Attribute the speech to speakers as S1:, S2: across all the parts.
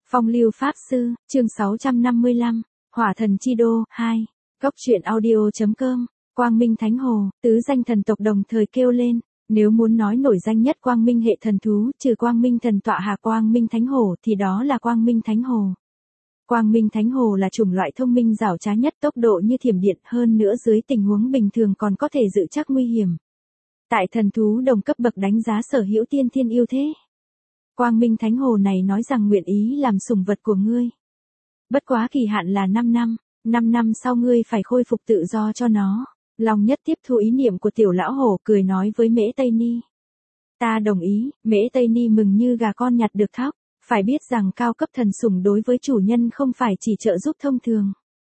S1: Phong lưu Pháp Sư, chương 655, Hỏa thần chi đô, 2. Góc truyện audio.com, Quang Minh Thánh Hồ, tứ danh thần tộc đồng thời kêu lên, nếu muốn nói nổi danh nhất Quang Minh hệ thần thú, trừ Quang Minh thần tọa hạ Quang Minh Thánh Hồ thì đó là Quang Minh Thánh Hồ. Quang Minh Thánh Hồ là chủng loại thông minh giảo trá nhất, tốc độ như thiểm điện, hơn nữa dưới tình huống bình thường còn có thể dự chắc nguy hiểm. Tại thần thú đồng cấp bậc đánh giá sở hữu tiên thiên ưu thế. Quang Minh Thánh Hồ này nói rằng nguyện ý làm sủng vật của ngươi. Bất quá kỳ hạn là 5 năm, 5 năm sau ngươi phải khôi phục tự do cho nó. Long Nhất tiếp thu ý niệm của tiểu lão hổ, cười nói với Mễ Tây Ni. Ta đồng ý. Mễ Tây Ni mừng như gà con nhặt được thóc. Phải biết rằng cao cấp thần sủng đối với chủ nhân không phải chỉ trợ giúp thông thường.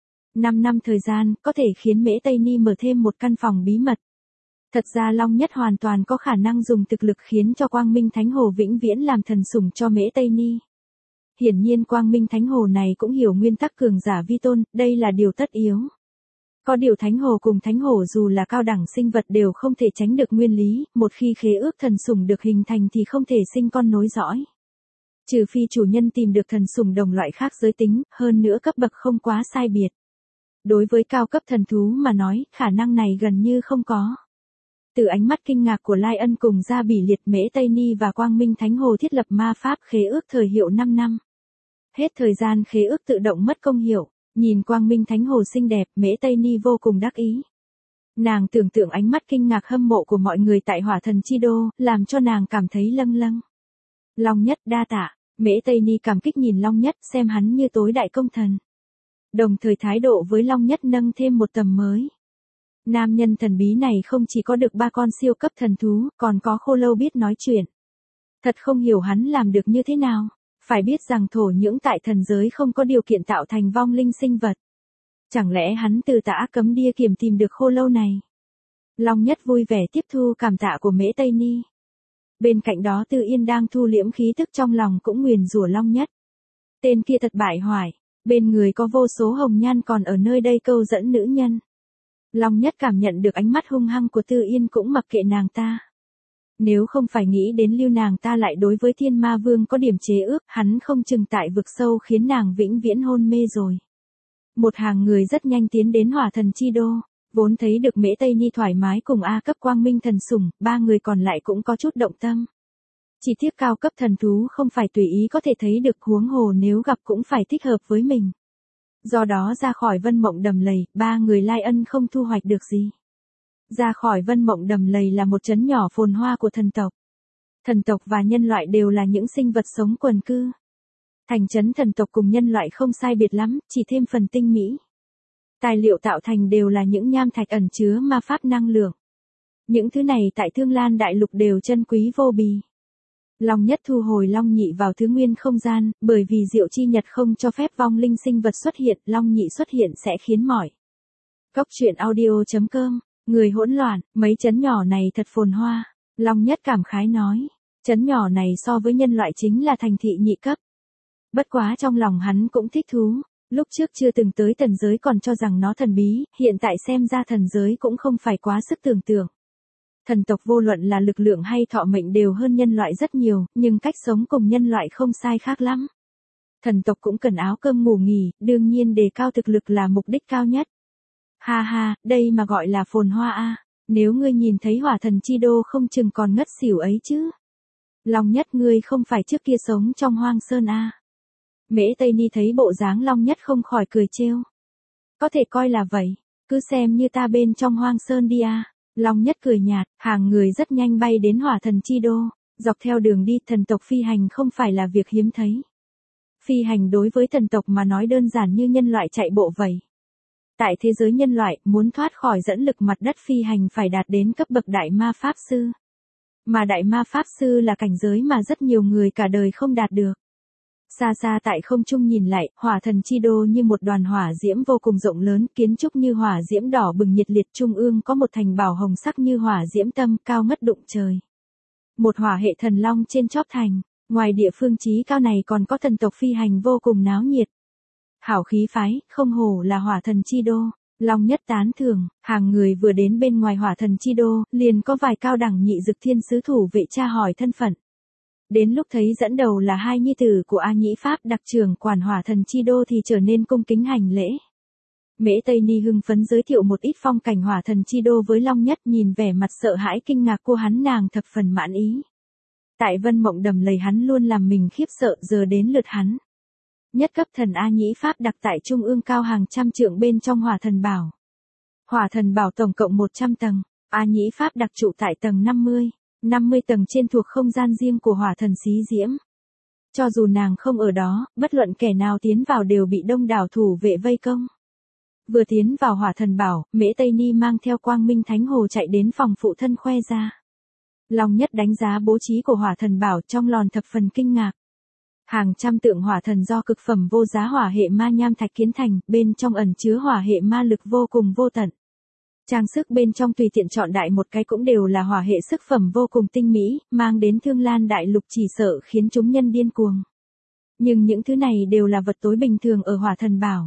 S1: 5 năm thời gian có thể khiến Mễ Tây Ni mở thêm một căn phòng bí mật. Thật ra Long Nhất hoàn toàn có khả năng dùng thực lực khiến cho Quang Minh Thánh Hồ vĩnh viễn làm thần sủng cho Mễ Tây Ni. Hiển nhiên Quang Minh Thánh Hồ này cũng hiểu nguyên tắc cường giả vi tôn, đây là điều tất yếu. Có điều Thánh Hồ cùng Thánh Hồ dù là cao đẳng sinh vật đều không thể tránh được nguyên lý, một khi khế ước thần sủng được hình thành thì không thể sinh con nối dõi. Trừ phi chủ nhân tìm được thần sủng đồng loại khác giới tính, hơn nữa cấp bậc không quá sai biệt. Đối với cao cấp thần thú mà nói, khả năng này gần như không có. Từ ánh mắt kinh ngạc của Lai Ân cùng Gia Bỉ Liệt, Mễ Tây Ni và Quang Minh Thánh Hồ thiết lập ma pháp khế ước thời hiệu 5 năm. Hết thời gian khế ước tự động mất công hiệu, nhìn Quang Minh Thánh Hồ xinh đẹp, Mễ Tây Ni vô cùng đắc ý. Nàng tưởng tượng ánh mắt kinh ngạc hâm mộ của mọi người tại Hỏa thần chi đô, làm cho nàng cảm thấy lâng lâng. Long Nhất đa tạ, Mễ Tây Ni cảm kích nhìn Long Nhất, xem hắn như tối đại công thần. Đồng thời thái độ với Long Nhất nâng thêm một tầm mới. Nam nhân thần bí này không chỉ có được 3 con siêu cấp thần thú, còn có khô lâu biết nói chuyện. Thật không hiểu hắn làm được như thế nào. Phải biết rằng thổ nhưỡng tại thần giới không có điều kiện tạo thành vong linh sinh vật. Chẳng lẽ hắn từ Tả Cấm Đia Kiểm tìm được khô lâu này? Long Nhất vui vẻ tiếp thu cảm tạ của Mễ Tây Ni. Bên cạnh đó Tư Yên đang thu liễm khí tức trong lòng cũng nguyền rủa Long Nhất. Tên kia thật bại hoại, bên người có vô số hồng nhan còn ở nơi đây câu dẫn nữ nhân. Long Nhất cảm nhận được ánh mắt hung hăng của Tư Yên cũng mặc kệ nàng ta. Nếu không phải nghĩ đến lưu nàng ta lại đối với Thiên Ma Vương có điểm chế ước, hắn không chừng tại vực sâu khiến nàng vĩnh viễn hôn mê rồi. Một hàng người rất nhanh tiến đến Hỏa thần chi đô, vốn thấy được Mễ Tây Ni thoải mái cùng A cấp Quang Minh thần sủng, 3 người còn lại cũng có chút động tâm. Chỉ tiếc cao cấp thần thú không phải tùy ý có thể thấy được, huống hồ nếu gặp cũng phải thích hợp với mình. Do đó ra khỏi Vân Mộng Đầm Lầy, 3 người Lai Ân không thu hoạch được gì. Ra khỏi Vân Mộng Đầm Lầy là một trấn nhỏ phồn hoa của thần tộc. Thần tộc và nhân loại đều là những sinh vật sống quần cư. Thành trấn thần tộc cùng nhân loại không sai biệt lắm, chỉ thêm phần tinh mỹ. Tài liệu tạo thành đều là những nham thạch ẩn chứa ma pháp năng lượng. Những thứ này tại Thương Lan Đại Lục đều chân quý vô bì. Long Nhất thu hồi Long Nhị vào thứ nguyên không gian, bởi vì Diệu Chi Nhật không cho phép vong linh sinh vật xuất hiện, Long Nhị xuất hiện sẽ khiến mỏi. Góc truyện audio.com, người hỗn loạn, mấy trấn nhỏ này thật phồn hoa. Long Nhất cảm khái nói, trấn nhỏ này so với nhân loại chính là thành thị nhị cấp. Bất quá trong lòng hắn cũng thích thú, lúc trước chưa từng tới thần giới còn cho rằng nó thần bí, hiện tại xem ra thần giới cũng không phải quá sức tưởng tượng. Thần tộc vô luận là lực lượng hay thọ mệnh đều hơn nhân loại rất nhiều, nhưng cách sống cùng nhân loại không sai khác lắm. Thần tộc cũng cần áo cơm ngủ nghỉ, đương nhiên đề cao thực lực là mục đích cao nhất. Ha ha, đây mà gọi là phồn hoa a. Nếu ngươi nhìn thấy Hỏa thần chi đô không chừng còn ngất xỉu ấy chứ. Long Nhất, ngươi không phải trước kia sống trong hoang sơn a. Mễ Tây Ni thấy bộ dáng Long Nhất không khỏi cười trêu. Có thể coi là vậy, cứ xem như ta bên trong hoang sơn đi a. Long Nhất cười nhạt, hàng người rất nhanh bay đến Hỏa thần chi đô, dọc theo đường đi thần tộc phi hành không phải là việc hiếm thấy. Phi hành đối với thần tộc mà nói đơn giản như nhân loại chạy bộ vậy. Tại thế giới nhân loại, muốn thoát khỏi dẫn lực mặt đất phi hành phải đạt đến cấp bậc Đại Ma Pháp Sư. Mà Đại Ma Pháp Sư là cảnh giới mà rất nhiều người cả đời không đạt được. Xa xa tại không trung nhìn lại, Hỏa thần chi đô như một đoàn hỏa diễm vô cùng rộng lớn, kiến trúc như hỏa diễm đỏ bừng nhiệt liệt, trung ương có một thành bảo hồng sắc như hỏa diễm tâm, cao ngất đụng trời. Một hỏa hệ thần long trên chóp thành, ngoài địa phương chí cao này còn có thần tộc phi hành vô cùng náo nhiệt. Hảo khí phái, không hổ là Hỏa thần chi đô. Long Nhất tán thưởng, hàng người vừa đến bên ngoài Hỏa thần chi đô, liền có vài cao đẳng nhị dực thiên sứ thủ vệ tra hỏi thân phận. Đến lúc thấy dẫn đầu là hai nhi tử của A Nhĩ Pháp đặc trưởng quản hỏa thần chi đô thì trở nên cung kính hành lễ. Mễ Tây Ni hưng phấn giới thiệu một ít phong cảnh hỏa thần chi đô với Long Nhất, nhìn vẻ mặt sợ hãi kinh ngạc của hắn, nàng thập phần mãn ý. Tại Vân Mộng đầm lầy hắn luôn làm mình khiếp sợ, giờ đến lượt hắn. Nhất cấp thần A Nhĩ Pháp đặc tại trung ương cao hàng trăm trượng bên trong hỏa thần bảo. Hỏa thần bảo tổng cộng 100 tầng, A Nhĩ Pháp đặc trụ tại tầng 50 tầng trên thuộc không gian riêng của hỏa thần xí diễm. Cho dù nàng không ở đó, bất luận kẻ nào tiến vào đều bị đông đảo thủ vệ vây công. Vừa tiến vào hỏa thần bảo, Mễ Tây Ni mang theo Quang Minh Thánh Hồ chạy đến phòng phụ thân khoe ra. Long Nhất đánh giá bố trí của hỏa thần bảo trong lòn thập phần kinh ngạc. Hàng trăm tượng hỏa thần do cực phẩm vô giá hỏa hệ ma nham thạch kiến thành, bên trong ẩn chứa hỏa hệ ma lực vô cùng vô tận. Trang sức bên trong tùy tiện chọn đại một cái cũng đều là hỏa hệ sức phẩm vô cùng tinh mỹ, mang đến Thương Lan đại lục chỉ sợ khiến chúng nhân điên cuồng. Nhưng những thứ này đều là vật tối bình thường ở hỏa thần bảo.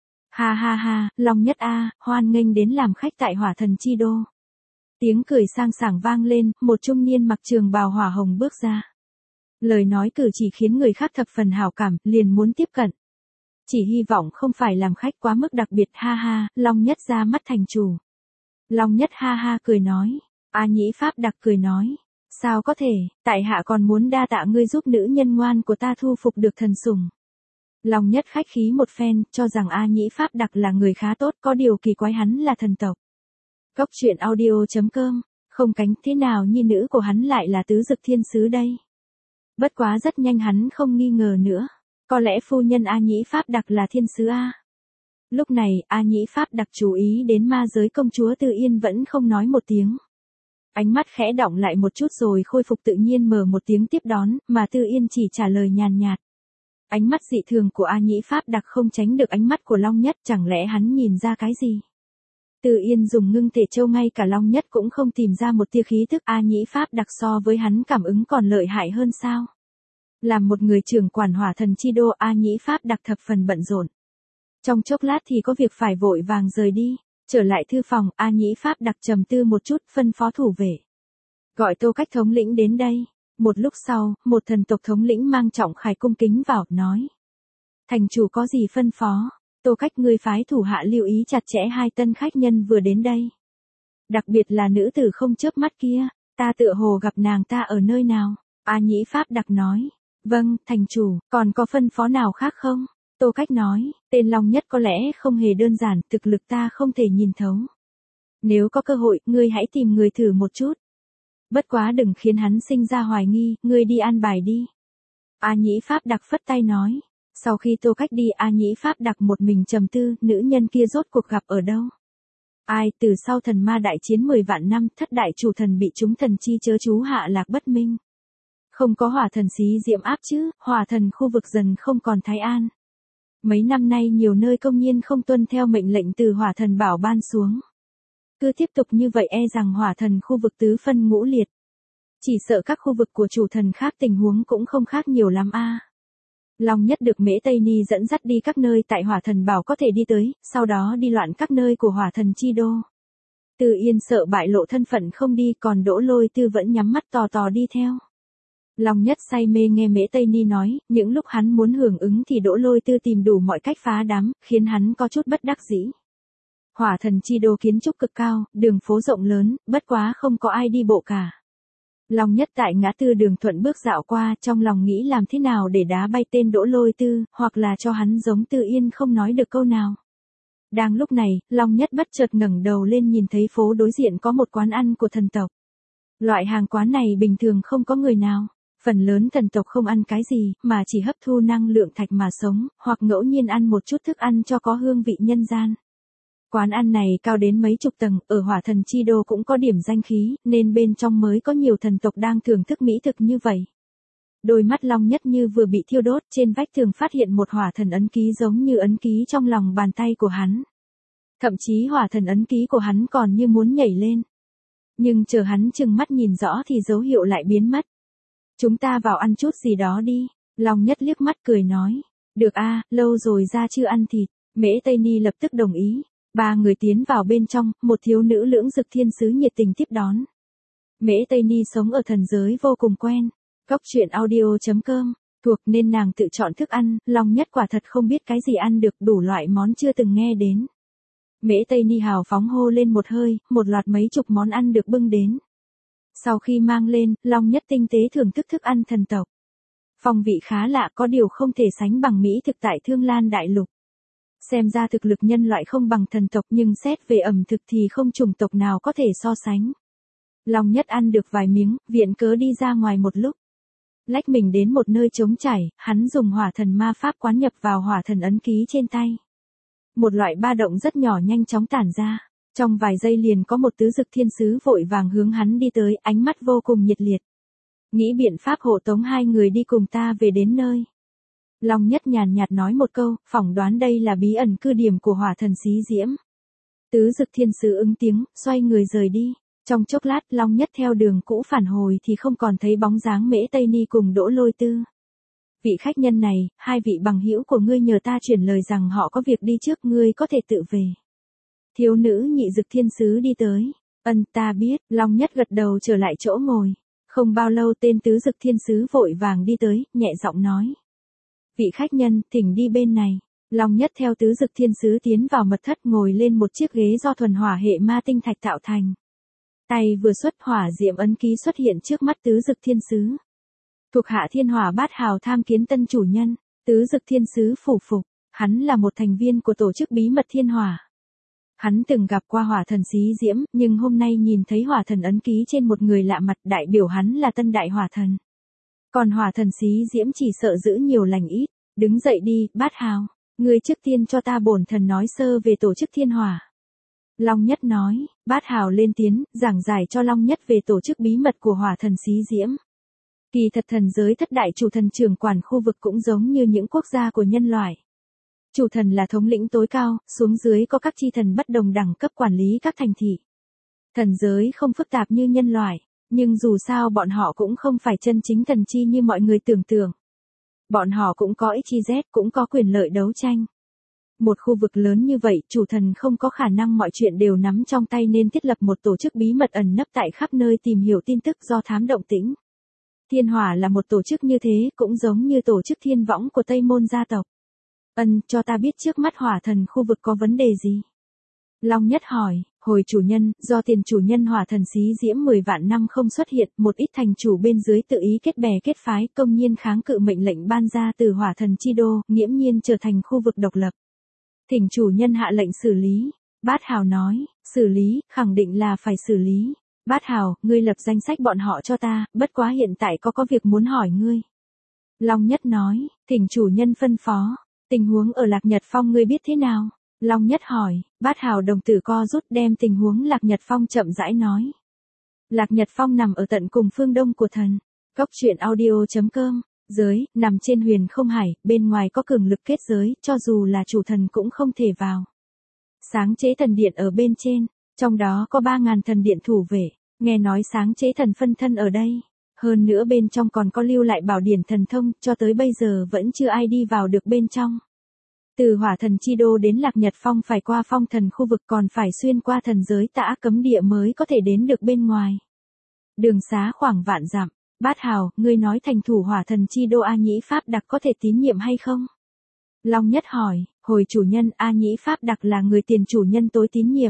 S1: Ha ha ha, Long Nhất a, hoan nghênh đến làm khách tại hỏa thần chi đô. Tiếng cười sang sảng vang lên, một trung niên mặc trường bào hỏa hồng bước ra. Lời nói cử chỉ khiến người khác thập phần hảo cảm, liền muốn tiếp cận. Chỉ hy vọng không phải làm khách quá mức đặc biệt, ha ha, Long Nhất ra mắt thành chủ. Long Nhất ha ha cười nói. A Nhĩ Pháp đặc cười nói. Sao có thể, tại hạ còn muốn đa tạ ngươi giúp nữ nhân ngoan của ta thu phục được thần sủng. Long Nhất khách khí một phen, cho rằng A Nhĩ Pháp đặc là người khá tốt, có điều kỳ quái hắn là thần tộc. Góc truyện audio.com, không cánh, thế nào nhi nữ của hắn lại là tứ dực thiên sứ đây. Bất quá rất nhanh hắn không nghi ngờ nữa. Có lẽ phu nhân A Nhĩ Pháp đặc là thiên sứ A. Lúc này, A Nhĩ Pháp đặc chú ý đến ma giới công chúa Tư Yên vẫn không nói một tiếng. Ánh mắt khẽ động lại một chút rồi khôi phục tự nhiên, mở một tiếng tiếp đón, mà Tư Yên chỉ trả lời nhàn nhạt. Ánh mắt dị thường của A Nhĩ Pháp đặc không tránh được ánh mắt của Long Nhất, chẳng lẽ hắn nhìn ra cái gì? Tư Yên dùng ngưng thể châu, ngay cả Long Nhất cũng không tìm ra một tia khí thức. A Nhĩ Pháp đặc so với hắn cảm ứng còn lợi hại hơn sao? Làm một người trưởng quản hỏa thần chi đô, A Nhĩ Pháp đặc thập phần bận rộn. Trong chốc lát thì có việc phải vội vàng rời đi. Trở lại thư phòng, A Nhĩ Pháp đặc trầm tư một chút, phân phó thủ vệ. Gọi Tô Cách thống lĩnh đến đây. Một lúc sau, một thần tộc thống lĩnh mang trọng khải cung kính vào, nói. Thành chủ có gì phân phó? Tô Cách, ngươi phái thủ hạ lưu ý chặt chẽ hai tân khách nhân vừa đến đây. Đặc biệt là nữ tử không chớp mắt kia, ta tựa hồ gặp nàng ta ở nơi nào? A Nhĩ Pháp đặc nói. Vâng, thành chủ, còn có phân phó nào khác không? Tô Cách nói, tên Long Nhất có lẽ không hề đơn giản, thực lực ta không thể nhìn thấu. Nếu có cơ hội, ngươi hãy tìm người thử một chút. Bất quá đừng khiến hắn sinh ra hoài nghi, ngươi đi an bài đi. A Nhĩ Pháp đặc phất tay nói. Sau khi Tô Cách đi, A Nhĩ Pháp đặc một mình trầm tư, nữ nhân kia rốt cuộc gặp ở đâu? Ai, từ sau thần ma đại chiến 10 vạn năm, thất đại chủ thần bị chúng thần chi chớ chú hạ lạc bất minh. Không có hỏa thần xí diệm áp chứ, hỏa thần khu vực dần không còn thái an. Mấy năm nay nhiều nơi công nhiên không tuân theo mệnh lệnh từ hỏa thần bảo ban xuống. Cứ tiếp tục như vậy e rằng hỏa thần khu vực tứ phân ngũ liệt. Chỉ sợ các khu vực của chủ thần khác tình huống cũng không khác nhiều lắm a. Long Nhất được Mễ Tây Ni dẫn dắt đi các nơi tại hỏa thần bảo có thể đi tới, sau đó đi loạn các nơi của hỏa thần chi đô. Từ Yên sợ bại lộ thân phận không đi, còn Đỗ Lôi Tư vẫn nhắm mắt tò tò đi theo. Long Nhất say mê nghe Mễ Tây Ni nói, những lúc hắn muốn hưởng ứng thì Đỗ Lôi Tư tìm đủ mọi cách phá đám, khiến hắn có chút bất đắc dĩ. Hỏa thần chi đô kiến trúc cực cao, đường phố rộng lớn, bất quá không có ai đi bộ cả. Long Nhất tại ngã tư đường thuận bước dạo qua, trong lòng nghĩ làm thế nào để đá bay tên Đỗ Lôi Tư, hoặc là cho hắn giống Tư Yên không nói được câu nào. Đang lúc này, Long Nhất bất chợt ngẩng đầu lên nhìn thấy phố đối diện có một quán ăn của thần tộc. Loại hàng quán này bình thường không có người nào. Phần lớn thần tộc không ăn cái gì, mà chỉ hấp thu năng lượng thạch mà sống, hoặc ngẫu nhiên ăn một chút thức ăn cho có hương vị nhân gian. Quán ăn này cao đến mấy chục tầng, ở hỏa thần chi đô cũng có điểm danh khí, nên bên trong mới có nhiều thần tộc đang thưởng thức mỹ thực như vậy. Đôi mắt Long Nhất như vừa bị thiêu đốt, trên vách tường phát hiện một hỏa thần ấn ký giống như ấn ký trong lòng bàn tay của hắn. Thậm chí hỏa thần ấn ký của hắn còn như muốn nhảy lên. Nhưng chờ hắn chừng mắt nhìn rõ thì dấu hiệu lại biến mất. Chúng ta vào ăn chút gì đó đi. Long Nhất liếc mắt cười nói. Được a, lâu rồi ra chưa ăn thịt. Mễ Tây Ni lập tức đồng ý. Ba người tiến vào bên trong, một thiếu nữ lưỡng dực thiên sứ nhiệt tình tiếp đón. Mễ Tây Ni sống ở thần giới vô cùng quen. Cốc truyện audio.com, thuộc nên nàng tự chọn thức ăn, Long Nhất quả thật không biết cái gì ăn được, đủ loại món chưa từng nghe đến. Mễ Tây Ni hào phóng hô lên một hơi, một loạt mấy chục món ăn được bưng đến. Sau khi mang lên, Long Nhất tinh tế thưởng thức thức ăn thần tộc. Phong vị khá lạ, có điều không thể sánh bằng mỹ thực tại Thương Lan Đại Lục. Xem ra thực lực nhân loại không bằng thần tộc, nhưng xét về ẩm thực thì không chủng tộc nào có thể so sánh. Long Nhất ăn được vài miếng, viện cớ đi ra ngoài một lúc. Lách mình đến một nơi trống trải, hắn dùng hỏa thần ma pháp quán nhập vào hỏa thần ấn ký trên tay. Một loại ba động rất nhỏ nhanh chóng tản ra. Trong vài giây liền có một tứ dực thiên sứ vội vàng hướng hắn đi tới, ánh mắt vô cùng nhiệt liệt. Nghĩ biện pháp hộ tống hai người đi cùng ta về đến nơi. Long Nhất nhàn nhạt nói một câu, phỏng đoán đây là bí ẩn cư điểm của hỏa thần xí diễm. Tứ dực thiên sứ ứng tiếng, xoay người rời đi. Trong chốc lát Long Nhất theo đường cũ phản hồi thì không còn thấy bóng dáng Mễ Tây Ni cùng Đỗ Lôi Tư. Vị khách nhân này, hai vị bằng hữu của ngươi nhờ ta chuyển lời rằng họ có việc đi trước, ngươi có thể tự về. Thiếu nữ nhị dực thiên sứ đi tới. Ta biết, Long Nhất gật đầu trở lại chỗ ngồi. Không bao lâu tên tứ dực thiên sứ vội vàng đi tới, nhẹ giọng nói. Vị khách nhân, thỉnh đi bên này. Long Nhất theo tứ dực thiên sứ tiến vào mật thất, ngồi lên một chiếc ghế do thuần hỏa hệ ma tinh thạch tạo thành. Tay vừa xuất, hỏa diệm ấn ký xuất hiện trước mắt tứ dực thiên sứ. Thuộc hạ Thiên Hỏa Bát Hào tham kiến tân chủ nhân. Tứ dực thiên sứ phủ phục, hắn là một thành viên của tổ chức bí mật Thiên Hỏa. Hắn từng gặp qua hỏa thần xí diễm, nhưng hôm nay nhìn thấy hỏa thần ấn ký trên một người lạ mặt, đại biểu hắn là tân đại hỏa thần. Còn hỏa thần xí diễm chỉ sợ giữ nhiều lành ít. Đứng dậy đi, Bát Hào. Ngươi trước tiên cho ta bổn thần nói sơ về tổ chức Thiên Hỏa. Long Nhất nói. Bát Hào lên tiếng, giảng giải cho Long Nhất về tổ chức bí mật của hỏa thần xí diễm. Kỳ thật thần giới thất đại chủ thần trưởng quản khu vực cũng giống như những quốc gia của nhân loại. Chủ thần là thống lĩnh tối cao, xuống dưới có các chi thần bất đồng đẳng cấp quản lý các thành thị. Thần giới không phức tạp như nhân loại, nhưng dù sao bọn họ cũng không phải chân chính thần chi như mọi người tưởng tượng. Bọn họ cũng có XYZ, cũng có quyền lợi đấu tranh. Một khu vực lớn như vậy, chủ thần không có khả năng mọi chuyện đều nắm trong tay nên thiết lập một tổ chức bí mật ẩn nấp tại khắp nơi tìm hiểu tin tức do thám động tĩnh. Thiên Hỏa là một tổ chức như thế, cũng giống như tổ chức thiên võng của Tây Môn gia tộc. Cho ta biết trước mắt hỏa thần khu vực có vấn đề gì? Long Nhất hỏi, hồi chủ nhân, do tiền chủ nhân hỏa thần xí diễm 10 vạn năm không xuất hiện, một ít thành chủ bên dưới tự ý kết bè kết phái, công nhiên kháng cự mệnh lệnh ban ra từ hỏa thần chi đô, nghiễm nhiên trở thành khu vực độc lập. Thỉnh chủ nhân hạ lệnh xử lý. Bát Hào nói, xử lý, khẳng định là phải xử lý. Bát Hào, ngươi lập danh sách bọn họ cho ta, bất quá hiện tại có việc muốn hỏi ngươi. Long Nhất nói, thỉnh chủ nhân phân phó. Tình huống ở Lạc Nhật Phong ngươi biết thế nào? Long Nhất hỏi. Bát Hào đồng tử co rút, đem tình huống Lạc Nhật Phong chậm rãi nói. Lạc Nhật Phong nằm ở tận cùng phương đông của thần. Cốc truyện audio.com. Giới, nằm trên huyền không hải, bên ngoài có cường lực kết giới, cho dù là chủ thần cũng không thể vào. Sáng chế thần điện ở bên trên, trong đó có 3.000 thần điện thủ vệ, nghe nói sáng chế thần phân thân ở đây. Hơn nữa bên trong còn có lưu lại bảo điển thần thông, cho tới bây giờ vẫn chưa ai đi vào được bên trong. Từ hỏa thần chi đô đến Lạc Nhật Phong phải qua phong thần khu vực, còn phải xuyên qua thần giới Tã Cấm Địa mới có thể đến được bên ngoài. Đường xá khoảng vạn dặm. Bát Hào, ngươi nói thành thủ hỏa thần chi đô A Nhĩ Pháp Đặc có thể tín nhiệm hay không? Long Nhất hỏi, hồi chủ nhân, A Nhĩ Pháp Đặc là người tiền chủ nhân tối tín nhiệm.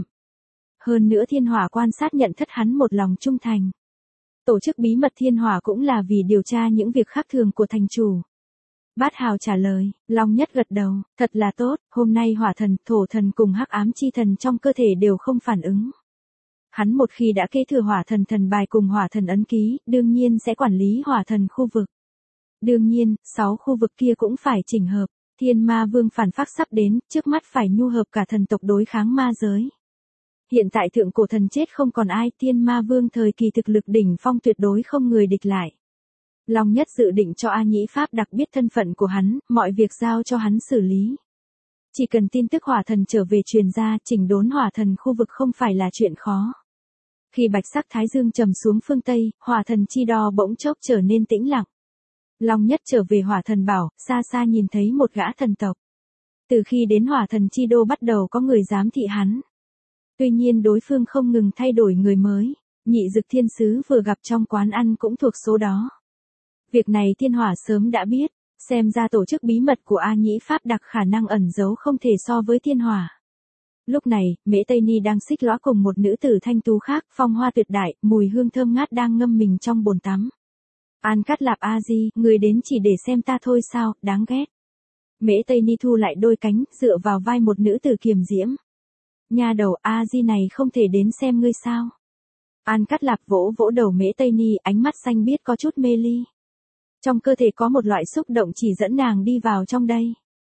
S1: Hơn nữa Thiên Hỏa quan sát nhận thất hắn một lòng trung thành. Tổ chức bí mật Thiên Hỏa cũng là vì điều tra những việc khác thường của thành chủ. Bát Hào trả lời. Long Nhất gật đầu, thật là tốt, hôm nay hỏa thần, thổ thần cùng hắc ám chi thần trong cơ thể đều không phản ứng. Hắn một khi đã kế thừa hỏa thần thần bài cùng hỏa thần ấn ký, đương nhiên sẽ quản lý hỏa thần khu vực. Đương nhiên, 6 khu vực kia cũng phải chỉnh hợp. Thiên Ma Vương phản phác sắp đến, trước mắt phải nhu hợp cả thần tộc đối kháng ma giới. Hiện tại thượng cổ thần chết không còn ai, Thiên Ma Vương thời kỳ thực lực đỉnh phong tuyệt đối không người địch lại. Long Nhất dự định cho A Nhĩ Pháp Đặc biết thân phận của hắn, mọi việc giao cho hắn xử lý. Chỉ cần tin tức hỏa thần trở về truyền ra, chỉnh đốn hỏa thần khu vực không phải là chuyện khó. Khi bạch sắc thái dương trầm xuống phương Tây, hỏa thần chi đo bỗng chốc trở nên tĩnh lặng. Long Nhất trở về hỏa thần bảo, xa xa nhìn thấy một gã thần tộc. Từ khi đến hỏa thần chi đô bắt đầu có người giám thị hắn. Tuy nhiên đối phương không ngừng thay đổi người mới, nhị dực thiên sứ vừa gặp trong quán ăn cũng thuộc số đó. Việc này thiên hỏa sớm đã biết, xem ra tổ chức bí mật của A Nhĩ Pháp Đặc khả năng ẩn giấu không thể so với thiên hỏa. Lúc này, Mễ Tây Ni đang xích lõa cùng một nữ tử thanh tú khác, phong hoa tuyệt đại, mùi hương thơm ngát đang ngâm mình trong bồn tắm. An Cát Lạp A Di, người đến chỉ để xem ta thôi sao, đáng ghét. Mễ Tây Ni thu lại đôi cánh, dựa vào vai một nữ tử kiềm diễm. Nha đầu A Di này không thể đến xem ngươi sao. An Cát Lạp vỗ vỗ đầu Mễ Tây Ni, ánh mắt xanh biếc có chút mê ly. Trong cơ thể có một loại xúc động chỉ dẫn nàng đi vào trong đây.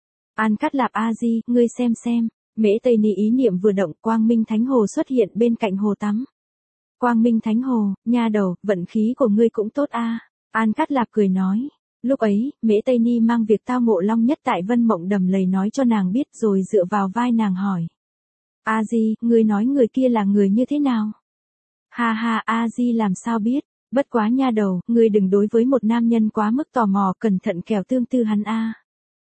S1: An Cát Lạp A Di, ngươi xem. Mễ Tây Ni ý niệm vừa động, Quang Minh Thánh Hồ xuất hiện bên cạnh hồ tắm. Quang Minh Thánh Hồ, nha đầu, vận khí của ngươi cũng tốt a. An Cát Lạp cười nói. Lúc ấy, Mễ Tây Ni mang việc tao ngộ Long Nhất tại Vân Mộng Đầm Lầy nói cho nàng biết rồi dựa vào vai nàng hỏi. A Di, ngươi nói người kia là người như thế nào? Ha ha, A Di làm sao biết, bất quá nha đầu, ngươi đừng đối với một nam nhân quá mức tò mò, cẩn thận kẻo tương tư hắn a.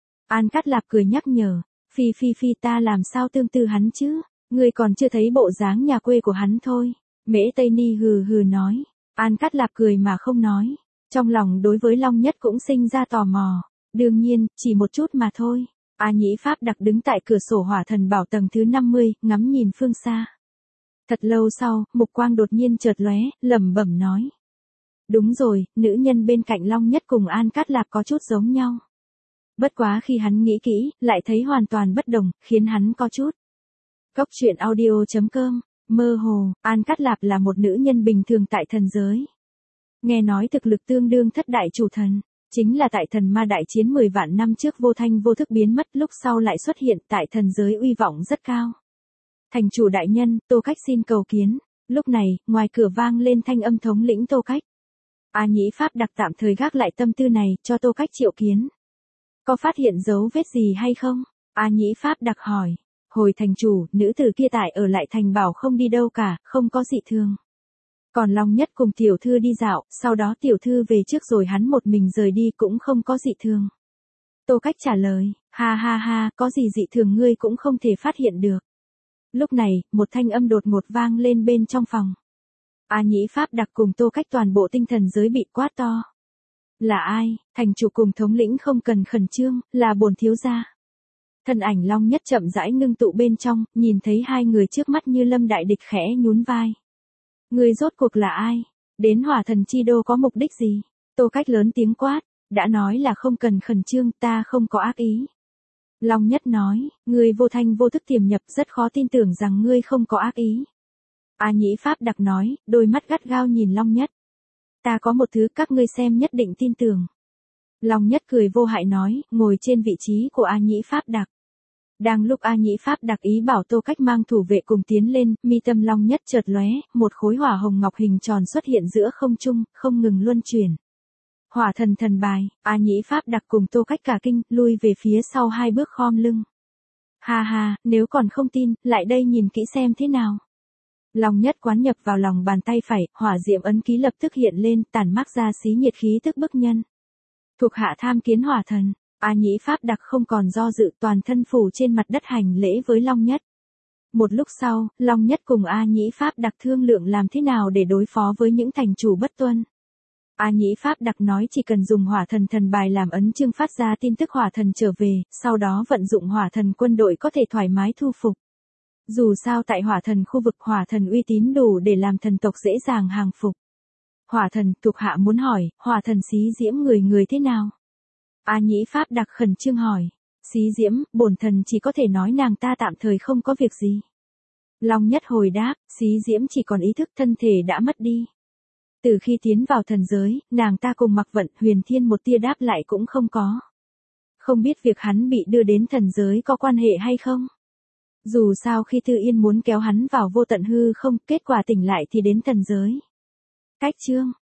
S1: An Cát Lạp cười nhắc nhở. Phi ta làm sao tương tư hắn chứ, ngươi còn chưa thấy bộ dáng nhà quê của hắn thôi. Mễ Tây Ni hừ hừ nói. An Cát Lạp cười mà không nói. Trong lòng đối với Long Nhất cũng sinh ra tò mò. Đương nhiên, chỉ một chút mà thôi. A Nhĩ Pháp Đặc đứng tại cửa sổ hỏa thần bảo tầng thứ 50, ngắm nhìn phương xa. Thật lâu sau, mục quang đột nhiên chợt lóe, lẩm bẩm nói. Đúng rồi, nữ nhân bên cạnh Long Nhất cùng An Cát Lạp có chút giống nhau. Bất quá khi hắn nghĩ kỹ, lại thấy hoàn toàn bất đồng, khiến hắn có chút. Cốc truyện audio.com, mơ hồ, An Cát Lạp là một nữ nhân bình thường tại thần giới. Nghe nói thực lực tương đương thất đại chủ thần, chính là tại thần ma đại chiến 10 vạn năm trước vô thanh vô thức biến mất, lúc sau lại xuất hiện tại thần giới uy vọng rất cao. Thành chủ đại nhân, Tô Cách xin cầu kiến. Lúc này, ngoài cửa vang lên thanh âm thống lĩnh Tô Cách. A Nhĩ Pháp Đặc tạm thời gác lại tâm tư này, cho Tô Cách triệu kiến. Có phát hiện dấu vết gì hay không? A Nhĩ Pháp Đặc hỏi. Hồi thành chủ, nữ tử kia tại ở lại thành bảo không đi đâu cả, không có dị thường. Còn Long Nhất cùng tiểu thư đi dạo, sau đó tiểu thư về trước rồi hắn một mình rời đi cũng không có dị thường. Tô Cách trả lời, ha, có gì dị thường ngươi cũng không thể phát hiện được. Lúc này, một thanh âm đột ngột vang lên bên trong phòng. A Nhĩ Pháp Đặc cùng Tô Cách toàn bộ tinh thần giới bị quát to. Là ai? Thành chủ cùng thống lĩnh không cần khẩn trương, là bổn thiếu gia. Thân ảnh Long Nhất chậm rãi ngưng tụ bên trong, nhìn thấy hai người trước mắt như lâm đại địch khẽ nhún vai. Người rốt cuộc là ai? Đến Hỏa Thần Chi Đô có mục đích gì? Tô Cách lớn tiếng quát, đã nói là không cần khẩn trương, ta không có ác ý. Long Nhất nói, ngươi vô thanh vô thức tiềm nhập, rất khó tin tưởng rằng ngươi không có ác ý. A Nhĩ Pháp Đặc nói, đôi mắt gắt gao nhìn Long Nhất. Ta có một thứ các ngươi xem nhất định tin tưởng. Long Nhất cười vô hại nói, ngồi trên vị trí của A Nhĩ Pháp Đặc. Đang lúc A Nhĩ Pháp Đặc ý bảo Tô Cách mang thủ vệ cùng tiến lên, mi tâm Long Nhất chợt lóe, một khối hỏa hồng ngọc hình tròn xuất hiện giữa không trung, không ngừng luân chuyển. Hỏa thần thần bài, A Nhĩ Pháp Đặc cùng Tô Cách cả kinh, lui về phía sau 2 bước khom lưng. Ha, nếu còn không tin, lại đây nhìn kỹ xem thế nào. Long Nhất quán nhập vào lòng bàn tay phải, hỏa diệm ấn ký lập tức hiện lên, tản mát ra xí nhiệt khí tức bức nhân. Thuộc hạ tham kiến hỏa thần. A Nhĩ Pháp Đặc không còn do dự, toàn thân phủ trên mặt đất hành lễ với Long Nhất. Một lúc sau, Long Nhất cùng A Nhĩ Pháp Đặc thương lượng làm thế nào để đối phó với những thành chủ bất tuân. A Nhĩ Pháp Đặc nói chỉ cần dùng hỏa thần thần bài làm ấn chương phát ra tin tức hỏa thần trở về, sau đó vận dụng hỏa thần quân đội có thể thoải mái thu phục. Dù sao tại hỏa thần khu vực hỏa thần uy tín đủ để làm thần tộc dễ dàng hàng phục. Hỏa thần, thuộc hạ muốn hỏi, hỏa thần xí diễm người thế nào? A Nhĩ Pháp Đặc khẩn trương hỏi. Xí diễm, bổn thần chỉ có thể nói nàng ta tạm thời không có việc gì. Long Nhất hồi đáp, xí diễm chỉ còn ý thức, thân thể đã mất đi. Từ khi tiến vào thần giới, nàng ta cùng Mặc Vận, Huyền Thiên một tia đáp lại cũng không có. Không biết việc hắn bị đưa đến thần giới có quan hệ hay không? Dù sao khi Tư Yên muốn kéo hắn vào vô tận hư không, kết quả tỉnh lại thì đến thần giới. Cách chương